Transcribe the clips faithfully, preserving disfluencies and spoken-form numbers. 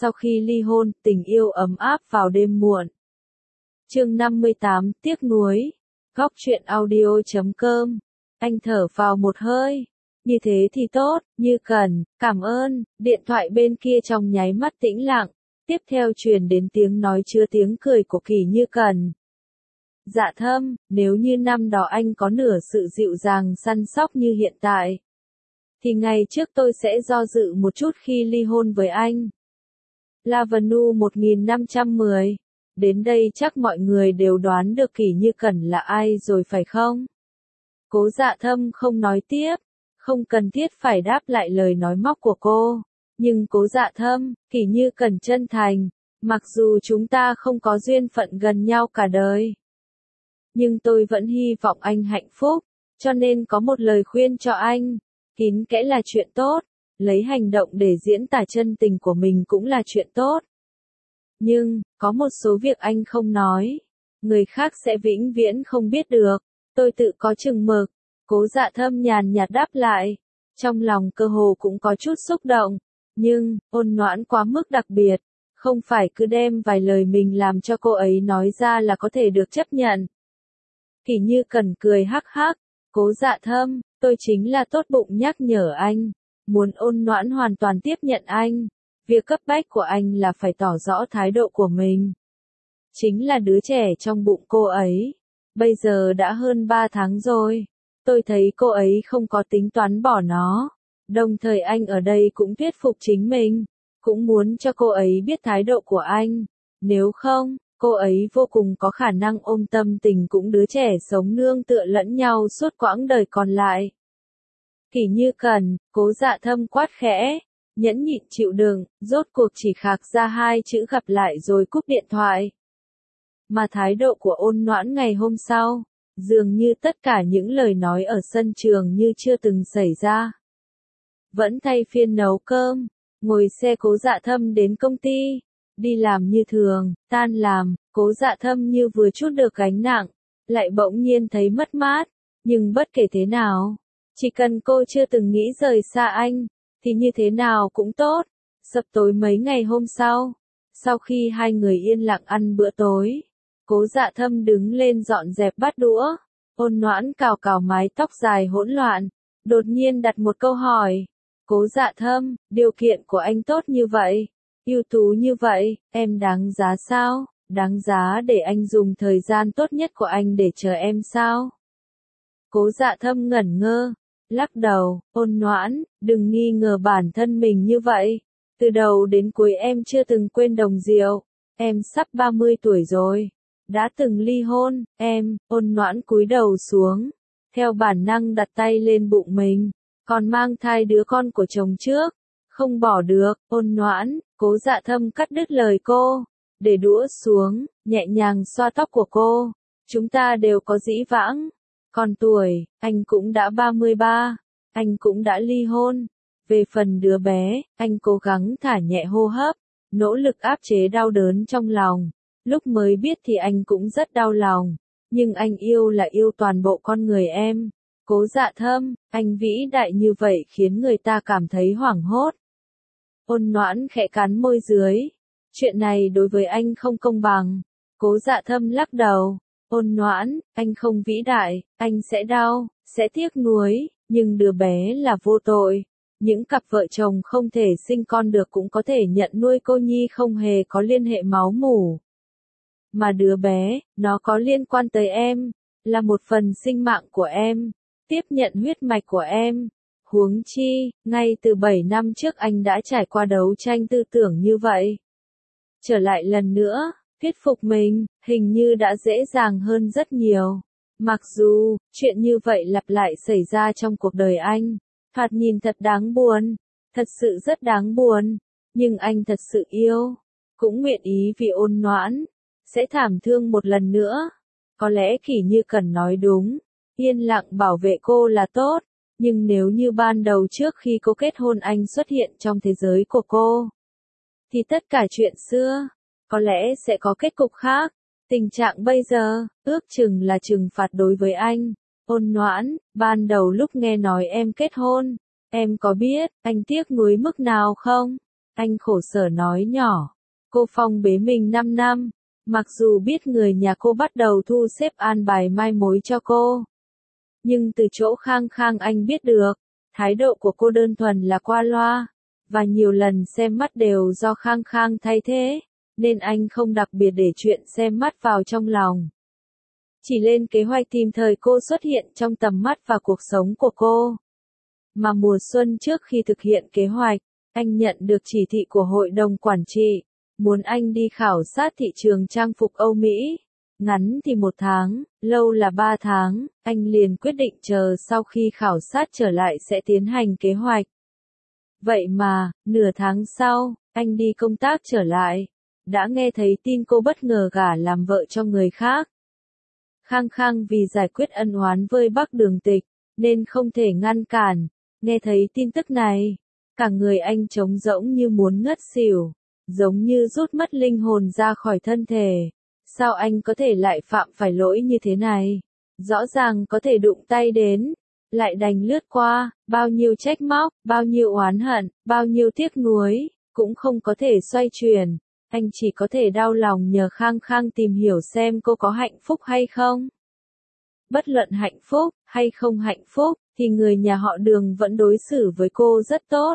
Sau khi ly hôn, tình yêu ấm áp vào đêm muộn. Chương năm mươi tám, tiếc nuối. Góc truyện audio chấm com. Anh thở vào một hơi. Như thế thì tốt, Như Cần, cảm ơn. Điện thoại bên kia trong nháy mắt tĩnh lặng. Tiếp theo truyền đến tiếng nói chứa tiếng cười của Kỳ Như Cần. Dạ Thâm, nếu như năm đó anh có nửa sự dịu dàng săn sóc như hiện tại, thì ngày trước tôi sẽ do dự một chút khi ly hôn với anh. Lavanu một nghìn năm trăm mười. Đến đây chắc mọi người đều đoán được Kỳ Như Cần là ai rồi phải không? Cố Dạ Thâm không nói tiếp, không cần thiết phải đáp lại lời nói móc của cô. Nhưng Cố Dạ Thâm, Kỳ Như Cần chân thành, mặc dù chúng ta không có duyên phận gần nhau cả đời, nhưng tôi vẫn hy vọng anh hạnh phúc, cho nên có một lời khuyên cho anh. Kín kẽ là chuyện tốt, lấy hành động để diễn tả chân tình của mình cũng là chuyện tốt. Nhưng, có một số việc anh không nói, người khác sẽ vĩnh viễn không biết được. Tôi tự có chừng mực. Cố Dạ Thâm nhàn nhạt đáp lại. Trong lòng cơ hồ cũng có chút xúc động. Nhưng, ôn nhoãn quá mức đặc biệt. Không phải cứ đem vài lời mình làm cho cô ấy nói ra là có thể được chấp nhận. Kỳ Như Cần cười hắc hắc. Cố Dạ Thâm, tôi chính là tốt bụng nhắc nhở anh. Muốn ôn nhoãn hoàn toàn tiếp nhận anh. Việc cấp bách của anh là phải tỏ rõ thái độ của mình. Chính là đứa trẻ trong bụng cô ấy. Bây giờ đã hơn ba tháng rồi. Tôi thấy cô ấy không có tính toán bỏ nó. Đồng thời anh ở đây cũng thuyết phục chính mình. Cũng muốn cho cô ấy biết thái độ của anh. Nếu không, cô ấy vô cùng có khả năng ôm tâm tình cũng đứa trẻ sống nương tựa lẫn nhau suốt quãng đời còn lại. Kỳ Như Cần, Cố Dạ Thâm quát khẽ. Nhẫn nhịn chịu đựng, rốt cuộc chỉ khạc ra hai chữ gặp lại rồi cúp điện thoại. Mà thái độ của ôn nhoãn ngày hôm sau, dường như tất cả những lời nói ở sân trường như chưa từng xảy ra. Vẫn thay phiên nấu cơm, ngồi xe Cố Dạ Thâm đến công ty, đi làm như thường, tan làm, Cố Dạ Thâm như vừa chút được gánh nặng, lại bỗng nhiên thấy mất mát, nhưng bất kể thế nào, chỉ cần cô chưa từng nghĩ rời xa anh, thì như thế nào cũng tốt. Sập tối mấy ngày hôm sau, sau khi hai người yên lặng ăn bữa tối, Cố Dạ Thâm đứng lên dọn dẹp bát đũa, ôn nhoãn cào cào mái tóc dài hỗn loạn, đột nhiên đặt một câu hỏi. Cố Dạ Thâm, điều kiện của anh tốt như vậy, ưu tú như vậy, em đáng giá sao? Đáng giá để anh dùng thời gian tốt nhất của anh để chờ em sao? Cố Dạ Thâm ngẩn ngơ, lắc đầu, ôn nhoãn, đừng nghi ngờ bản thân mình như vậy. Từ đầu đến cuối em chưa từng quên Đồng Diệu. Em sắp ba mươi tuổi rồi. Đã từng ly hôn, em, ôn nhoãn cúi đầu xuống. Theo bản năng đặt tay lên bụng mình. Còn mang thai đứa con của chồng trước. Không bỏ được, ôn nhoãn, Cố Dạ Thâm cắt đứt lời cô. Để đũa xuống, nhẹ nhàng xoa tóc của cô. Chúng ta đều có dĩ vãng. Còn tuổi, anh cũng đã ba mươi ba, anh cũng đã ly hôn. Về phần đứa bé, anh cố gắng thả nhẹ hô hấp, nỗ lực áp chế đau đớn trong lòng. Lúc mới biết thì anh cũng rất đau lòng, nhưng anh yêu là yêu toàn bộ con người em. Cố Dạ Thâm, anh vĩ đại như vậy khiến người ta cảm thấy hoảng hốt. Ôn nhoãn khẽ cắn môi dưới. Chuyện này đối với anh không công bằng. Cố Dạ Thâm lắc đầu. Ôn nhoãn, anh không vĩ đại, anh sẽ đau, sẽ tiếc nuối, nhưng đứa bé là vô tội. Những cặp vợ chồng không thể sinh con được cũng có thể nhận nuôi cô nhi không hề có liên hệ máu mủ. Mà đứa bé, nó có liên quan tới em, là một phần sinh mạng của em, tiếp nhận huyết mạch của em. Huống chi, ngay từ bảy năm trước anh đã trải qua đấu tranh tư tưởng như vậy. Trở lại lần nữa, thuyết phục mình, hình như đã dễ dàng hơn rất nhiều. Mặc dù, chuyện như vậy lặp lại xảy ra trong cuộc đời anh, thoạt nhìn thật đáng buồn, thật sự rất đáng buồn, nhưng anh thật sự yêu, cũng nguyện ý vì ôn nhoãn, sẽ thảm thương một lần nữa. Có lẽ Kỳ Như Cần nói đúng, yên lặng bảo vệ cô là tốt, nhưng nếu như ban đầu trước khi cô kết hôn anh xuất hiện trong thế giới của cô, thì tất cả chuyện xưa, có lẽ sẽ có kết cục khác. Tình trạng bây giờ, ước chừng là trừng phạt đối với anh. Ôn nhoãn, ban đầu lúc nghe nói em kết hôn, em có biết, anh tiếc nuối mức nào không? Anh khổ sở nói nhỏ. Cô phong bế mình năm năm. Mặc dù biết người nhà cô bắt đầu thu xếp an bài mai mối cho cô. Nhưng từ chỗ Khang Khang anh biết được, thái độ của cô đơn thuần là qua loa. Và nhiều lần xem mắt đều do Khang Khang thay thế. Nên anh không đặc biệt để chuyện xem mắt vào trong lòng. Chỉ lên kế hoạch tìm thời cô xuất hiện trong tầm mắt và cuộc sống của cô. Mà mùa xuân trước khi thực hiện kế hoạch, anh nhận được chỉ thị của hội đồng quản trị, muốn anh đi khảo sát thị trường trang phục Âu Mỹ. Ngắn thì một tháng, lâu là ba tháng, anh liền quyết định chờ sau khi khảo sát trở lại sẽ tiến hành kế hoạch. Vậy mà, nửa tháng sau, anh đi công tác trở lại, đã nghe thấy tin cô bất ngờ gả làm vợ cho người khác. Khang Khang vì giải quyết ân oán với Bắc Đường Tịch, nên không thể ngăn cản, nghe thấy tin tức này, cả người anh trống rỗng như muốn ngất xỉu, giống như rút mất linh hồn ra khỏi thân thể. Sao anh có thể lại phạm phải lỗi như thế này? Rõ ràng có thể đụng tay đến, lại đành lướt qua, bao nhiêu trách móc, bao nhiêu oán hận, bao nhiêu tiếc nuối, cũng không có thể xoay chuyển. Anh chỉ có thể đau lòng nhờ Khang Khang tìm hiểu xem cô có hạnh phúc hay không. Bất luận hạnh phúc, hay không hạnh phúc, thì người nhà họ Đường vẫn đối xử với cô rất tốt.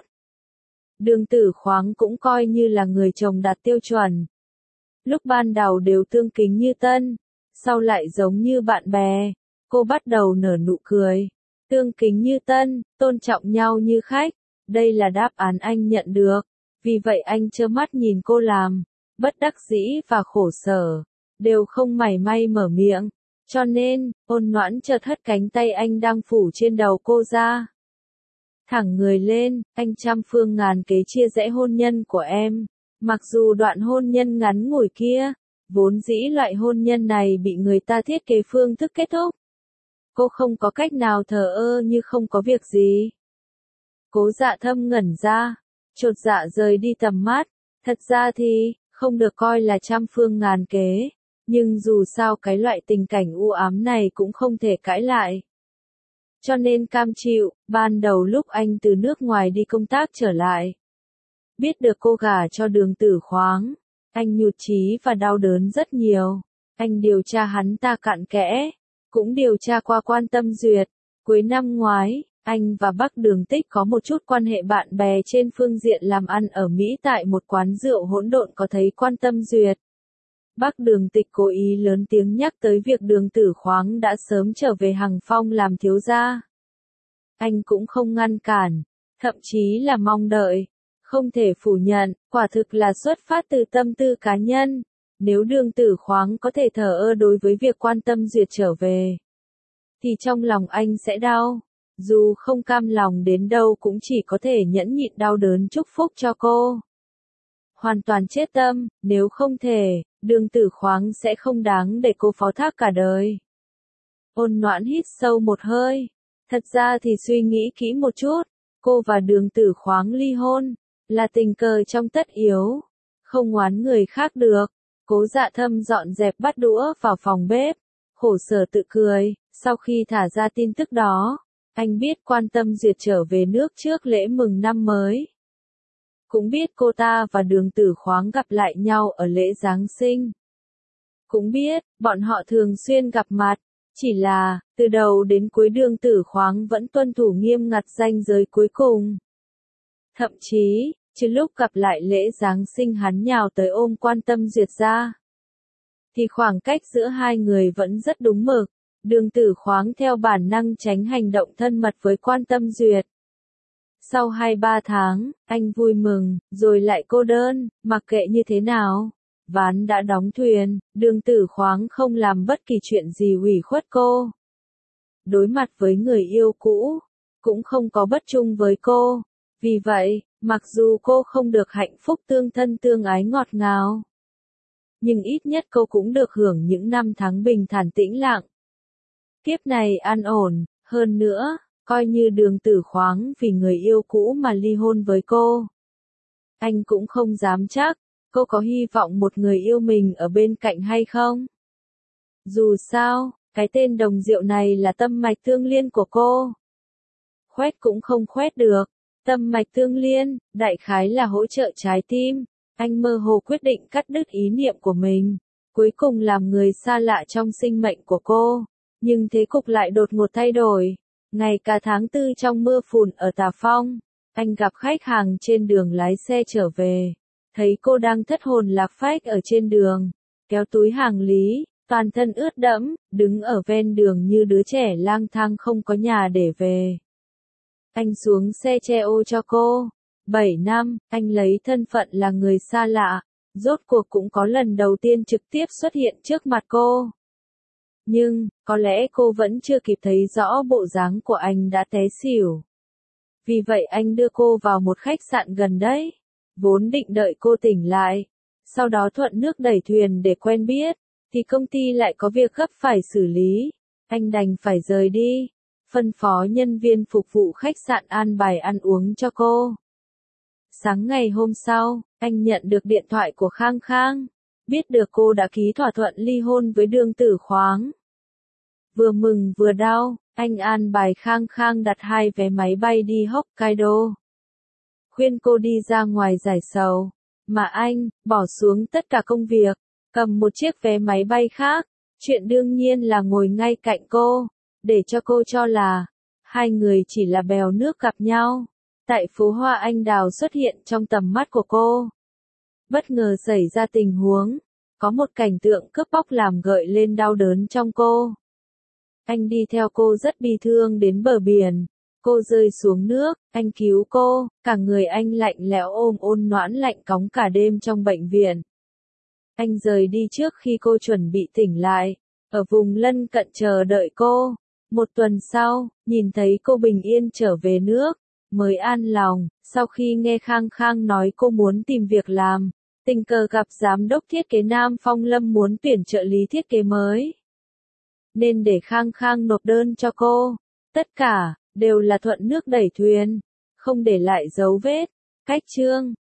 Đường Tử Khoáng cũng coi như là người chồng đạt tiêu chuẩn. Lúc ban đầu đều tương kính như tân, sau lại giống như bạn bè, cô bắt đầu nở nụ cười. Tương kính như tân, tôn trọng nhau như khách, đây là đáp án anh nhận được. Vì vậy anh trơ mắt nhìn cô làm, bất đắc dĩ và khổ sở, đều không mảy may mở miệng. Cho nên, Ôn Noãn chợt hất cánh tay anh đang phủ trên đầu cô ra. Thẳng người lên, anh trăm phương ngàn kế chia rẽ hôn nhân của em. Mặc dù đoạn hôn nhân ngắn ngủi kia, vốn dĩ loại hôn nhân này bị người ta thiết kế phương thức kết thúc. Cô không có cách nào thờ ơ như không có việc gì. Cố Dạ Thâm ngẩn ra, chột dạ rời đi tầm mắt. Thật ra thì, không được coi là trăm phương ngàn kế. Nhưng dù sao cái loại tình cảnh u ám này cũng không thể cãi lại. Cho nên cam chịu, ban đầu lúc anh từ nước ngoài đi công tác trở lại. Biết được cô gả cho Đường Tử Khoáng, anh nhụt chí và đau đớn rất nhiều. Anh điều tra hắn ta cặn kẽ, cũng điều tra qua Quan Tâm Duyệt. Cuối năm ngoái, anh và Bắc Đường Tích có một chút quan hệ bạn bè trên phương diện làm ăn ở Mỹ tại một quán rượu hỗn độn có thấy Quan Tâm Duyệt. Bắc Đường Tịch cố ý lớn tiếng nhắc tới việc Đường Tử Khoáng đã sớm trở về Hằng Phong làm thiếu gia. Anh cũng không ngăn cản, thậm chí là mong đợi. Không thể phủ nhận, quả thực là xuất phát từ tâm tư cá nhân. Nếu Đường Tử Khoáng có thể thờ ơ đối với việc Quan Tâm Duyệt trở về, thì trong lòng anh sẽ đau. Dù không cam lòng đến đâu cũng chỉ có thể nhẫn nhịn đau đớn chúc phúc cho cô. Hoàn toàn chết tâm, nếu không thể, Đường Tử Khoáng sẽ không đáng để cô phó thác cả đời. Ôn Noãn hít sâu một hơi. Thật ra thì suy nghĩ kỹ một chút, cô và Đường Tử Khoáng ly hôn, là tình cờ trong tất yếu, không oán người khác được. Cố Dạ Thâm dọn dẹp bát đũa vào phòng bếp, khổ sở tự cười. Sau khi thả ra tin tức đó, anh biết Quan Tâm Duyệt trở về nước trước lễ mừng năm mới. Cũng biết cô ta và Đường Tử Khoáng gặp lại nhau ở lễ Giáng sinh. Cũng biết, bọn họ thường xuyên gặp mặt. Chỉ là, từ đầu đến cuối Đường Tử Khoáng vẫn tuân thủ nghiêm ngặt ranh giới cuối cùng. Thậm chí, chứ lúc gặp lại lễ Giáng sinh hắn nhào tới ôm Quan Tâm Duyệt ra, thì khoảng cách giữa hai người vẫn rất đúng mực. Đường Tử Khoáng theo bản năng tránh hành động thân mật với Quan Tâm Duyệt. Sau hai ba tháng, anh vui mừng, rồi lại cô đơn, mặc kệ như thế nào. Ván đã đóng thuyền, Đường Tử Khoáng không làm bất kỳ chuyện gì hủy khuất cô. Đối mặt với người yêu cũ, cũng không có bất trung với cô. Vì vậy, mặc dù cô không được hạnh phúc tương thân tương ái ngọt ngào, nhưng ít nhất cô cũng được hưởng những năm tháng bình thản tĩnh lặng. Kiếp này an ổn, hơn nữa, coi như Đường Tử Khoáng vì người yêu cũ mà ly hôn với cô. Anh cũng không dám chắc, cô có hy vọng một người yêu mình ở bên cạnh hay không. Dù sao, cái tên Đồng Diệu này là tâm mạch tương liên của cô. Khoét cũng không khoét được, Tâm mạch tương liên, đại khái là hỗ trợ trái tim. Anh mơ hồ quyết định cắt đứt ý niệm của mình, cuối cùng làm người xa lạ trong sinh mệnh của cô. Nhưng thế cục lại đột ngột thay đổi. Ngày cả tháng tư trong mưa phùn ở Tà Phong, anh gặp khách hàng trên đường lái xe trở về. Thấy cô đang thất hồn lạc phách ở trên đường, kéo túi hàng lý, toàn thân ướt đẫm, đứng ở ven đường như đứa trẻ lang thang không có nhà để về. Anh xuống xe che ô cho cô. Bảy năm, anh lấy thân phận là người xa lạ, rốt cuộc cũng có lần đầu tiên trực tiếp xuất hiện trước mặt cô. Nhưng, có lẽ cô vẫn chưa kịp thấy rõ bộ dáng của anh đã té xỉu. Vì vậy anh đưa cô vào một khách sạn gần đấy, vốn định đợi cô tỉnh lại, sau đó thuận nước đẩy thuyền để quen biết, thì công ty lại có việc gấp phải xử lý, anh đành phải rời đi, phân phó nhân viên phục vụ khách sạn an bài ăn uống cho cô. Sáng ngày hôm sau, anh nhận được điện thoại của Khang Khang, biết được cô đã ký thỏa thuận ly hôn với Đường Tử Khoáng. Vừa mừng vừa đau, anh an bài Khang Khang đặt hai vé máy bay đi Hokkaido. Khuyên cô đi ra ngoài giải sầu, mà anh, bỏ xuống tất cả công việc, cầm một chiếc vé máy bay khác, chuyện đương nhiên là ngồi ngay cạnh cô, để cho cô cho là, hai người chỉ là bèo nước gặp nhau. Tại phố hoa anh đào xuất hiện trong tầm mắt của cô. Bất ngờ xảy ra tình huống, có một cảnh tượng cướp bóc làm gợi lên đau đớn trong cô. Anh đi theo cô rất bi thương đến bờ biển, cô rơi xuống nước, anh cứu cô, cả người anh lạnh lẽo ôm ôn noãn lạnh cóng cả đêm trong bệnh viện. Anh rời đi trước khi cô chuẩn bị tỉnh lại, ở vùng lân cận chờ đợi cô. Một tuần sau, nhìn thấy cô bình yên trở về nước, mới an lòng. Sau khi nghe Khang Khang nói cô muốn tìm việc làm, tình cờ gặp giám đốc thiết kế Nam Phong Lâm muốn tuyển trợ lý thiết kế mới, nên để Khang Khang nộp đơn cho cô. Tất cả đều là thuận nước đẩy thuyền, không để lại dấu vết. Cách chương